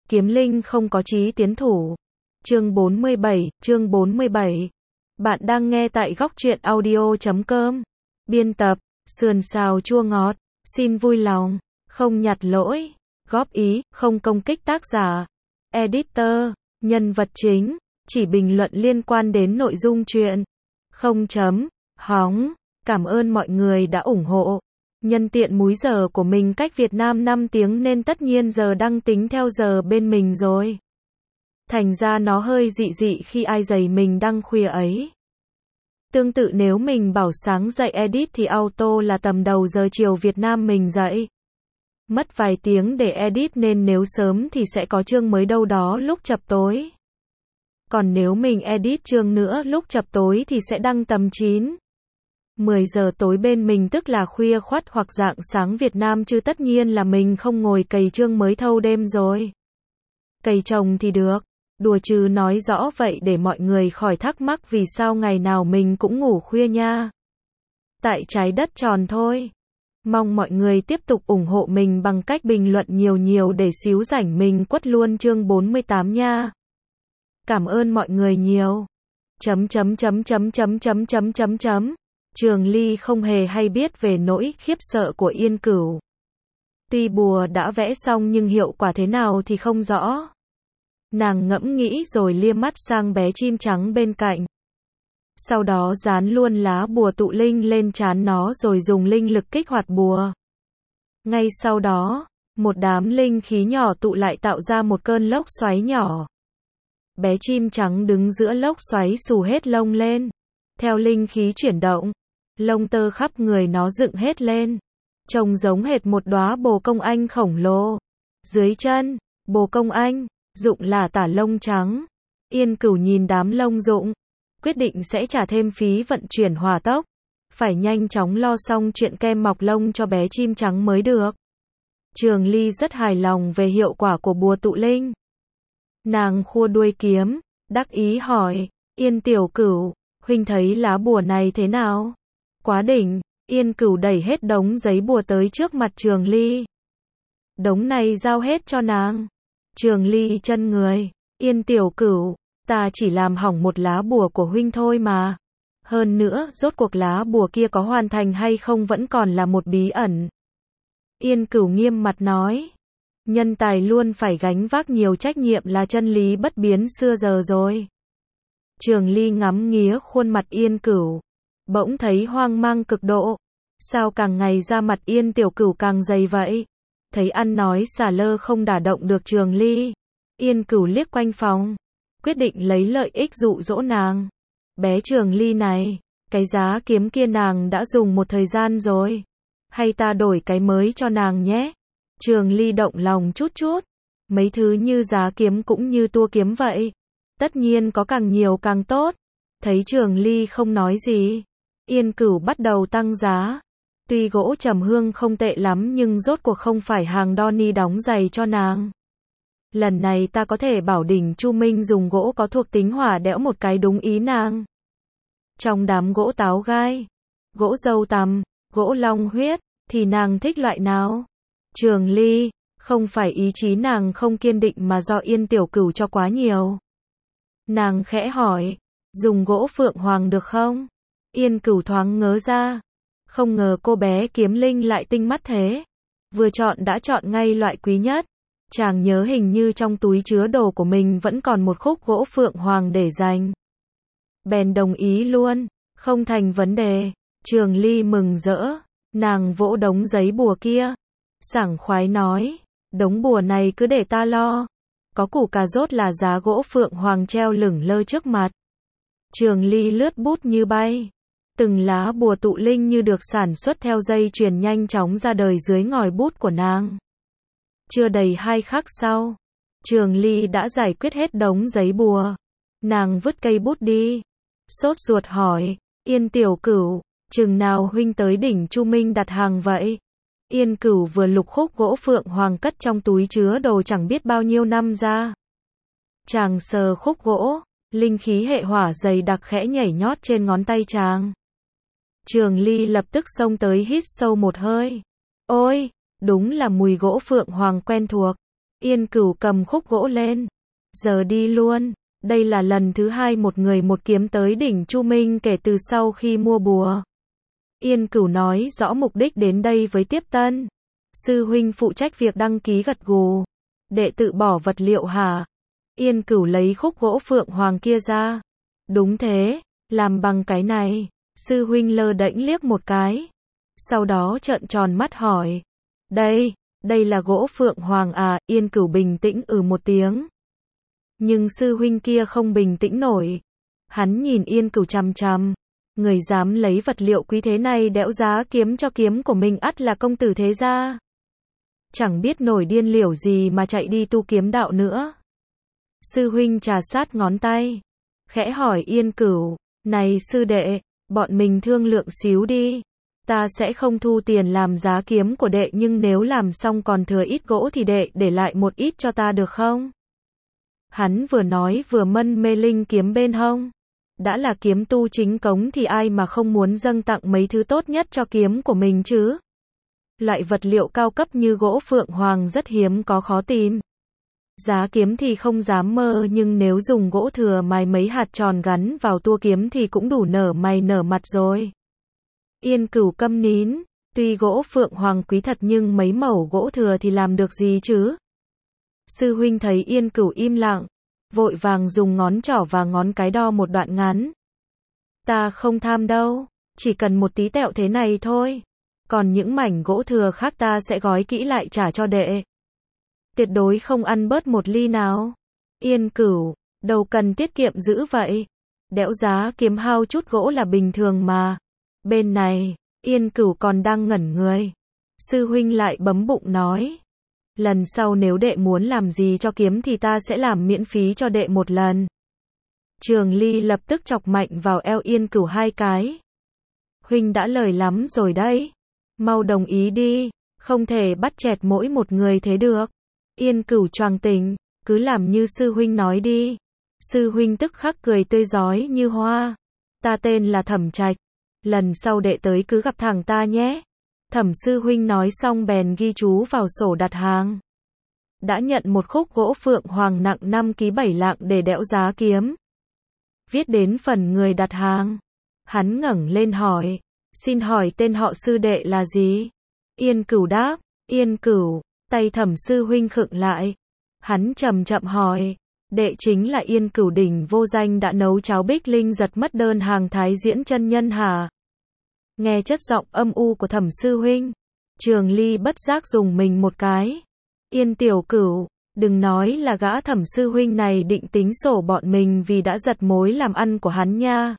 Kiếm linh không có chí tiến thủ. Chương 47. Bạn đang nghe tại góc truyện audio.com. Biên tập, sườn xào chua ngọt. Xin vui lòng, không nhặt lỗi, góp ý, không công kích tác giả. Editor, nhân vật chính, chỉ bình luận liên quan đến nội dung truyện. Không chấm, hóng. Cảm ơn mọi người đã ủng hộ. Nhân tiện múi giờ của mình cách Việt Nam 5 tiếng nên tất nhiên giờ đang tính theo giờ bên mình rồi. Thành ra nó hơi dị dị khi ai dày mình đăng khuya ấy. Tương tự nếu mình bảo sáng dậy edit thì auto là tầm đầu giờ chiều Việt Nam mình dậy. Mất vài tiếng để edit nên nếu sớm thì sẽ có chương mới đâu đó lúc chập tối. Còn nếu mình edit chương nữa lúc chập tối thì sẽ đăng tầm 10 giờ tối bên mình, tức là khuya khoắt hoặc rạng sáng Việt Nam, chứ tất nhiên là mình không ngồi cày chương mới thâu đêm rồi. Cày chồng thì được, đùa chứ nói rõ vậy để mọi người khỏi thắc mắc vì sao ngày nào mình cũng ngủ khuya nha. Tại trái đất tròn thôi. Mong mọi người tiếp tục ủng hộ mình bằng cách bình luận nhiều để xíu rảnh mình quất luôn chương 48 nha. Cảm ơn mọi người nhiều. Trường Ly không hề hay biết về nỗi khiếp sợ của Yên Cửu. Tuy bùa đã vẽ xong nhưng hiệu quả thế nào thì không rõ. Nàng ngẫm nghĩ rồi liếc mắt sang bé chim trắng bên cạnh. Sau đó dán luôn lá bùa tụ linh lên trán nó rồi dùng linh lực kích hoạt bùa. Ngay sau đó, một đám linh khí nhỏ tụ lại tạo ra một cơn lốc xoáy nhỏ. Bé chim trắng đứng giữa lốc xoáy xù hết lông lên. Theo linh khí chuyển động, lông tơ khắp người nó dựng hết lên, trông giống hệt một đóa bồ công anh khổng lồ. Dưới chân, bồ công anh, rụng là tả lông trắng. Yên Cửu nhìn đám lông rụng, quyết định sẽ trả thêm phí vận chuyển hỏa tốc. Phải nhanh chóng lo xong chuyện kem mọc lông cho bé chim trắng mới được. Trường Ly rất hài lòng về hiệu quả của bùa tụ linh. Nàng khua đuôi kiếm, đắc ý hỏi, Yên tiểu Cửu, huynh thấy lá bùa này thế nào? Quá đỉnh. Yên Cửu đẩy hết đống giấy bùa tới trước mặt Trường Ly. Đống này giao hết cho nàng. Trường Ly chân người, Yên tiểu Cửu, ta chỉ làm hỏng một lá bùa của huynh thôi mà. Hơn nữa, rốt cuộc lá bùa kia có hoàn thành hay không vẫn còn là một bí ẩn. Yên Cửu nghiêm mặt nói, nhân tài luôn phải gánh vác nhiều trách nhiệm là chân lý bất biến xưa giờ rồi. Trường Ly ngắm nghía khuôn mặt Yên Cửu, bỗng thấy hoang mang cực độ. Sao càng ngày da mặt Yên tiểu Cửu càng dày vậy? Thấy ăn nói xả lơ không đả động được Trường Ly, Yên Cửu liếc quanh phòng, quyết định lấy lợi ích dụ dỗ nàng. Bé Trường Ly này, cái giá kiếm kia nàng đã dùng một thời gian rồi. Hay ta đổi cái mới cho nàng nhé? Trường Ly động lòng chút. Mấy thứ như giá kiếm cũng như tua kiếm vậy. Tất nhiên có càng nhiều càng tốt. Thấy Trường Ly không nói gì, Yên Cửu bắt đầu tăng giá. Tuy gỗ trầm hương không tệ lắm nhưng rốt cuộc không phải hàng Donny đóng giày cho nàng. Lần này ta có thể bảo đỉnh Chu Minh dùng gỗ có thuộc tính hỏa đẽo một cái đúng ý nàng. Trong đám gỗ táo gai, gỗ dâu tằm, gỗ long huyết, thì nàng thích loại nào? Trường Ly, không phải ý chí nàng không kiên định mà do Yên tiểu Cửu cho quá nhiều. Nàng khẽ hỏi, dùng gỗ phượng hoàng được không? Yên Cửu thoáng ngớ ra. Không ngờ cô bé kiếm linh lại tinh mắt thế. Vừa chọn đã chọn ngay loại quý nhất. Chàng nhớ hình như trong túi chứa đồ của mình vẫn còn một khúc gỗ phượng hoàng để dành. Bèn đồng ý luôn, không thành vấn đề. Trường Ly mừng rỡ, nàng vỗ đống giấy bùa kia, sảng khoái nói, đống bùa này cứ để ta lo. Có củ cà rốt là giá gỗ phượng hoàng treo lửng lơ trước mặt. Trường Ly lướt bút như bay. Từng lá bùa tụ linh như được sản xuất theo dây chuyền nhanh chóng ra đời dưới ngòi bút của nàng. Chưa đầy 2 khắc sau, Trường Ly đã giải quyết hết đống giấy bùa. Nàng vứt cây bút đi, sốt ruột hỏi, Yên tiểu Cửu, chừng nào huynh tới đỉnh Chu Minh đặt hàng vậy? Yên Cửu vừa lục khúc gỗ phượng hoàng cất trong túi chứa đồ chẳng biết bao nhiêu năm ra. Chàng sờ khúc gỗ, linh khí hệ hỏa dày đặc khẽ nhảy nhót trên ngón tay chàng. Trường Ly lập tức xông tới hít sâu một hơi. Ôi, đúng là mùi gỗ phượng hoàng quen thuộc. Yên Cửu cầm khúc gỗ lên. Giờ đi luôn. Đây là lần thứ 2 một người một kiếm tới đỉnh Chu Minh kể từ sau khi mua bùa. Yên Cửu nói rõ mục đích đến đây với Tiếp Tân. Sư huynh phụ trách việc đăng ký gật gù. Đệ tự bỏ vật liệu hả? Yên Cửu lấy khúc gỗ phượng hoàng kia ra. Đúng thế, làm bằng cái này. Sư huynh lơ đễnh liếc một cái. Sau đó trợn tròn mắt hỏi. Đây là gỗ phượng hoàng à? Yên Cửu bình tĩnh một tiếng. Nhưng sư huynh kia không bình tĩnh nổi. Hắn nhìn Yên Cửu chằm chằm. Người dám lấy vật liệu quý thế này đẽo giá kiếm cho kiếm của mình ắt là công tử thế gia. Chẳng biết nổi điên liểu gì mà chạy đi tu kiếm đạo nữa. Sư huynh trà sát ngón tay. Khẽ hỏi Yên Cửu. Này sư đệ, bọn mình thương lượng xíu đi. Ta sẽ không thu tiền làm giá kiếm của đệ, nhưng nếu làm xong còn thừa ít gỗ thì đệ để lại một ít cho ta được không? Hắn vừa nói vừa mân mê linh kiếm bên hông. Đã là kiếm tu chính cống thì ai mà không muốn dâng tặng mấy thứ tốt nhất cho kiếm của mình chứ? Loại vật liệu cao cấp như gỗ phượng hoàng rất hiếm có, khó tìm. Giá kiếm thì không dám mơ, nhưng nếu dùng gỗ thừa mài mấy hạt tròn gắn vào tua kiếm thì cũng đủ nở mày nở mặt rồi. Yên Cửu câm nín. Tuy gỗ phượng hoàng quý thật nhưng mấy mẩu gỗ thừa thì làm được gì chứ? Sư huynh thấy Yên Cửu im lặng, vội vàng dùng ngón trỏ và ngón cái đo một đoạn ngắn. Ta không tham đâu, chỉ cần một tí tẹo thế này thôi. Còn những mảnh gỗ thừa khác ta sẽ gói kỹ lại trả cho đệ. Tuyệt đối không ăn bớt một ly nào. Yên Cửu, đâu cần tiết kiệm dữ vậy. Đẽo giá kiếm hao chút gỗ là bình thường mà. Bên này, Yên Cửu còn đang ngẩn người. Sư huynh lại bấm bụng nói. Lần sau nếu đệ muốn làm gì cho kiếm thì ta sẽ làm miễn phí cho đệ một lần. Trường Ly lập tức chọc mạnh vào eo Yên Cửu 2 cái. Huynh đã lời lắm rồi đấy. Mau đồng ý đi, không thể bắt chẹt mỗi một người thế được. Yên Cửu choàng tỉnh, cứ làm như sư huynh nói đi. Sư huynh tức khắc cười tươi rói như hoa. Ta tên là Thẩm Trạch. Lần sau đệ tới cứ gặp thẳng ta nhé. Thẩm sư huynh nói xong bèn ghi chú vào sổ đặt hàng. Đã nhận một khúc gỗ phượng hoàng nặng 5 kg 7 lạng để đẽo giá kiếm. Viết đến phần người đặt hàng. Hắn ngẩng lên hỏi. Xin hỏi tên họ sư đệ là gì? Yên Cửu đáp. Yên Cửu. Tay Thẩm sư huynh khựng lại. Hắn chậm chậm hỏi. Đệ chính là Yên Cửu đỉnh vô danh đã nấu cháo Bích Linh giật mất đơn hàng Thái Diễn chân nhân hả? Nghe chất giọng âm u của Thẩm sư huynh, Trường Ly bất giác dùng mình một cái. Yên tiểu Cửu, đừng nói là gã Thẩm sư huynh này định tính sổ bọn mình vì đã giật mối làm ăn của hắn nha.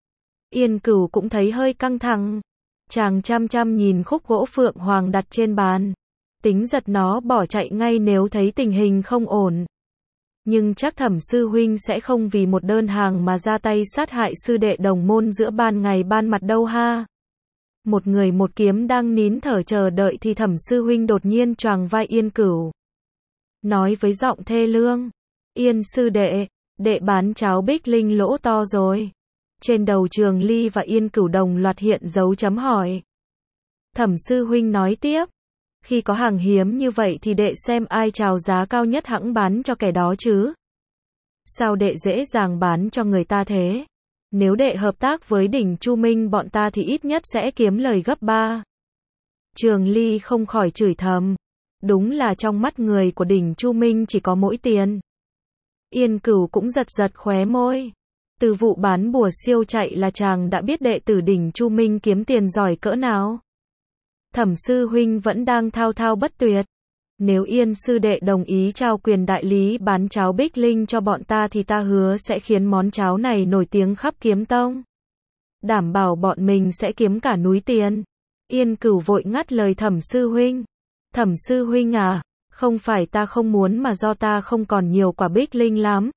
Yên Cửu cũng thấy hơi căng thẳng. Chàng chăm chăm nhìn khúc gỗ phượng hoàng đặt trên bàn. Tính giật nó bỏ chạy ngay nếu thấy tình hình không ổn. Nhưng chắc Thẩm sư huynh sẽ không vì một đơn hàng mà ra tay sát hại sư đệ đồng môn giữa ban ngày ban mặt đâu ha. Một người một kiếm đang nín thở chờ đợi thì Thẩm sư huynh đột nhiên choàng vai Yên Cửu. Nói với giọng thê lương. Yên sư đệ, đệ bán cháo Bích Linh lỗ to rồi. Trên đầu Trường Ly và Yên Cửu đồng loạt hiện dấu chấm hỏi. Thẩm sư huynh nói tiếp. Khi có hàng hiếm như vậy thì đệ xem ai chào giá cao nhất hẵng bán cho kẻ đó chứ. Sao đệ dễ dàng bán cho người ta thế? Nếu đệ hợp tác với đỉnh Chu Minh bọn ta thì ít nhất sẽ kiếm lời gấp 3. Trường Ly không khỏi chửi thầm. Đúng là trong mắt người của đỉnh Chu Minh chỉ có mỗi tiền. Yên Cửu cũng giật giật khóe môi. Từ vụ bán bùa siêu chạy là chàng đã biết đệ tử đỉnh Chu Minh kiếm tiền giỏi cỡ nào. Thẩm sư huynh vẫn đang thao thao bất tuyệt. Nếu Yên sư đệ đồng ý trao quyền đại lý bán cháo Bích Linh cho bọn ta thì ta hứa sẽ khiến món cháo này nổi tiếng khắp kiếm tông. Đảm bảo bọn mình sẽ kiếm cả núi tiền. Yên Cửu vội ngắt lời Thẩm sư huynh. Thẩm sư huynh à, không phải ta không muốn mà do ta không còn nhiều quả Bích Linh lắm.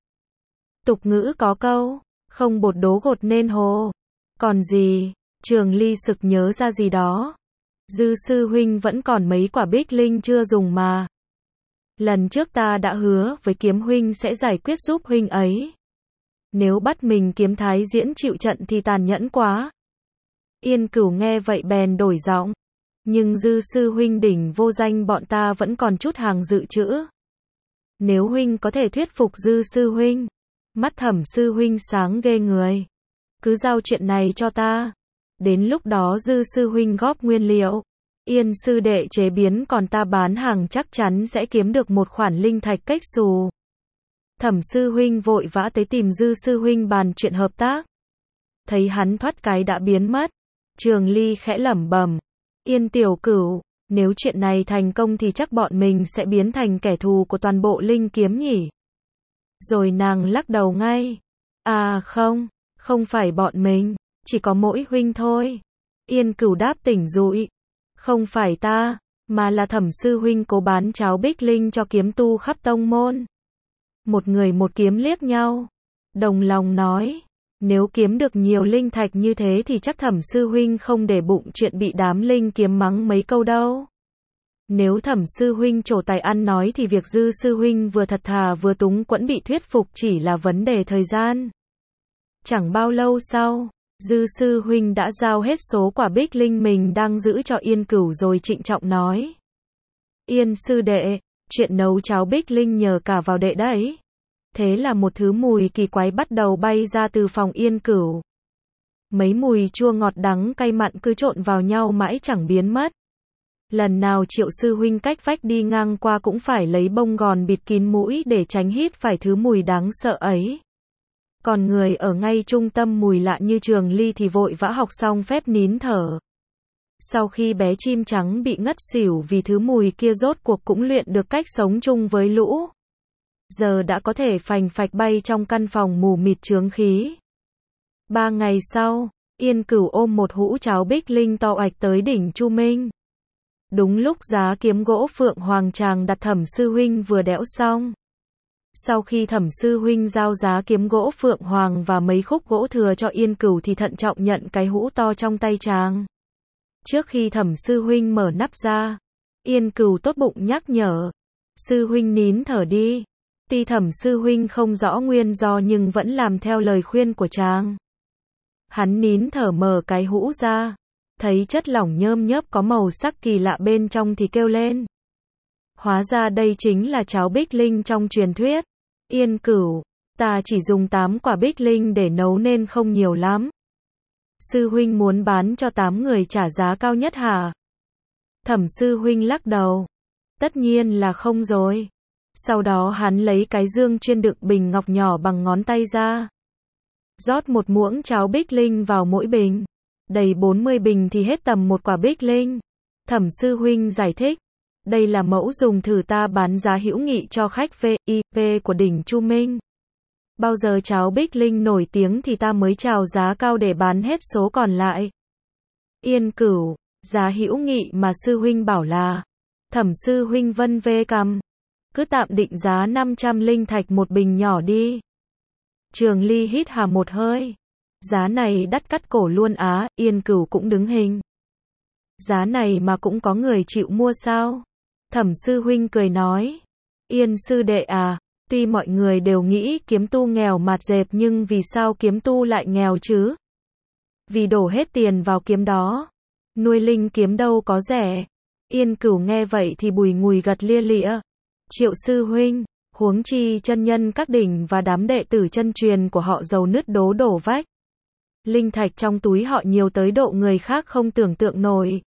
Tục ngữ có câu, không bột đố gột nên hồ. Còn gì, Trường Ly sực nhớ ra gì đó. Dư sư huynh vẫn còn mấy quả Bích Linh chưa dùng mà. Lần trước ta đã hứa với Kiếm huynh sẽ giải quyết giúp huynh ấy. Nếu bắt mình Kiếm Thái Diễn chịu trận thì tàn nhẫn quá. Yên Cửu nghe vậy bèn đổi giọng. Nhưng Dư sư huynh đỉnh vô danh bọn ta vẫn còn chút hàng dự trữ. Nếu huynh có thể thuyết phục Dư sư huynh. Mắt Thẩm sư huynh sáng ghê người. Cứ giao chuyện này cho ta. Đến lúc đó Dư sư huynh góp nguyên liệu. Yên sư đệ chế biến còn ta bán hàng chắc chắn sẽ kiếm được một khoản linh thạch cách xù. Thẩm sư huynh vội vã tới tìm Dư sư huynh bàn chuyện hợp tác. Thấy hắn thoát cái đã biến mất. Trường Ly khẽ lẩm bẩm. Yên tiểu cửu, nếu chuyện này thành công thì chắc bọn mình sẽ biến thành kẻ thù của toàn bộ linh kiếm nhỉ. Rồi nàng lắc đầu ngay. À không, không phải bọn mình, chỉ có mỗi huynh thôi. Yên Cửu đáp tỉnh dụi. Không phải ta, mà là Thẩm sư huynh cố bán cháo bích linh cho kiếm tu khắp tông môn. Một người một kiếm liếc nhau. Đồng lòng nói. Nếu kiếm được nhiều linh thạch như thế thì chắc Thẩm sư huynh không để bụng chuyện bị đám linh kiếm mắng mấy câu đâu. Nếu Thẩm sư huynh trổ tài ăn nói thì việc Dư sư huynh vừa thật thà vừa túng quẫn bị thuyết phục chỉ là vấn đề thời gian. Chẳng bao lâu sau, Dư sư huynh đã giao hết số quả bích linh mình đang giữ cho Yên Cửu rồi trịnh trọng nói. Yên sư đệ, chuyện nấu cháo bích linh nhờ cả vào đệ đấy. Thế là một thứ mùi kỳ quái bắt đầu bay ra từ phòng Yên Cửu. Mấy mùi chua ngọt đắng cay mặn cứ trộn vào nhau mãi chẳng biến mất. Lần nào Triệu sư huynh cách vách đi ngang qua cũng phải lấy bông gòn bịt kín mũi để tránh hít phải thứ mùi đáng sợ ấy. Còn người ở ngay trung tâm mùi lạ như Trường Ly thì vội vã học xong phép nín thở. Sau khi bé chim trắng bị ngất xỉu vì thứ mùi kia rốt cuộc cũng luyện được cách sống chung với lũ. Giờ đã có thể phành phạch bay trong căn phòng mù mịt chướng khí. 3 ngày sau, Yên Cửu ôm một hũ cháo bích linh to ạch tới đỉnh Chu Minh. Đúng lúc giá kiếm gỗ Phượng Hoàng chàng đặt Thẩm sư huynh vừa đẽo xong. Sau khi Thẩm sư huynh giao giá kiếm gỗ Phượng Hoàng và mấy khúc gỗ thừa cho Yên Cửu thì thận trọng nhận cái hũ to trong tay chàng. Trước khi Thẩm sư huynh mở nắp ra, Yên Cửu tốt bụng nhắc nhở. Sư huynh nín thở đi. Tuy Thẩm sư huynh không rõ nguyên do nhưng vẫn làm theo lời khuyên của chàng. Hắn nín thở mở cái hũ ra. Thấy chất lỏng nhơm nhớp có màu sắc kỳ lạ bên trong thì kêu lên. Hóa ra đây chính là cháo bích linh trong truyền thuyết. Yên Cửu, ta chỉ dùng 8 quả bích linh để nấu nên không nhiều lắm. Sư huynh muốn bán cho 8 người trả giá cao nhất hả? Thẩm sư huynh lắc đầu. Tất nhiên là không rồi. Sau đó hắn lấy cái dương chuyên đựng bình ngọc nhỏ bằng ngón tay ra. Rót một muỗng cháo bích linh vào mỗi bình. Đầy 40 bình thì hết tầm một quả bích linh. Thẩm sư huynh giải thích. Đây là mẫu dùng thử ta bán giá hữu nghị cho khách VIP của đỉnh Chu Minh. Bao giờ cháo bích linh nổi tiếng thì ta mới chào giá cao để bán hết số còn lại. Yên Cửu, giá hữu nghị mà sư huynh bảo là. Thẩm sư huynh vân vê cằm. Cứ tạm định giá 500 linh thạch một bình nhỏ đi. Trường Ly hít hà một hơi. Giá này đắt cắt cổ luôn á. Yên Cửu cũng đứng hình. Giá này mà cũng có người chịu mua sao? Thẩm sư huynh cười nói. Yên sư đệ à, tuy mọi người đều nghĩ kiếm tu nghèo mạt dẹp nhưng vì sao kiếm tu lại nghèo chứ? Vì đổ hết tiền vào kiếm đó. Nuôi linh kiếm đâu có rẻ. Yên Cửu nghe vậy thì bùi ngùi gật lia lịa. Triệu sư huynh, huống chi chân nhân các đỉnh và đám đệ tử chân truyền của họ giàu nứt đố đổ vách. Linh thạch trong túi họ nhiều tới độ người khác không tưởng tượng nổi.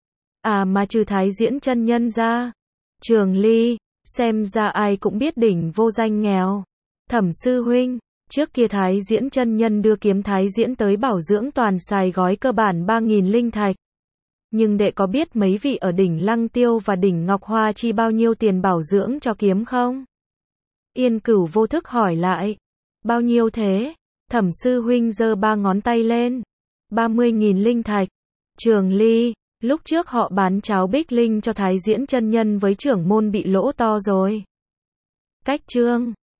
À mà trừ Thái Diễn chân nhân ra. Trường Ly, xem ra ai cũng biết đỉnh vô danh nghèo. Thẩm sư huynh, trước kia Thái Diễn chân nhân đưa kiếm Thái Diễn tới bảo dưỡng toàn xài gói cơ bản 3.000 linh thạch. Nhưng đệ có biết mấy vị ở đỉnh Lăng Tiêu và đỉnh Ngọc Hoa chi bao nhiêu tiền bảo dưỡng cho kiếm không? Yên Cửu vô thức hỏi lại. Bao nhiêu thế? Thẩm sư huynh giơ 3 ngón tay lên. 30.000 linh thạch. Trường Ly, lúc trước họ bán cháo bích linh cho Thái Diễn chân nhân với trưởng môn bị lỗ to rồi. Cách chương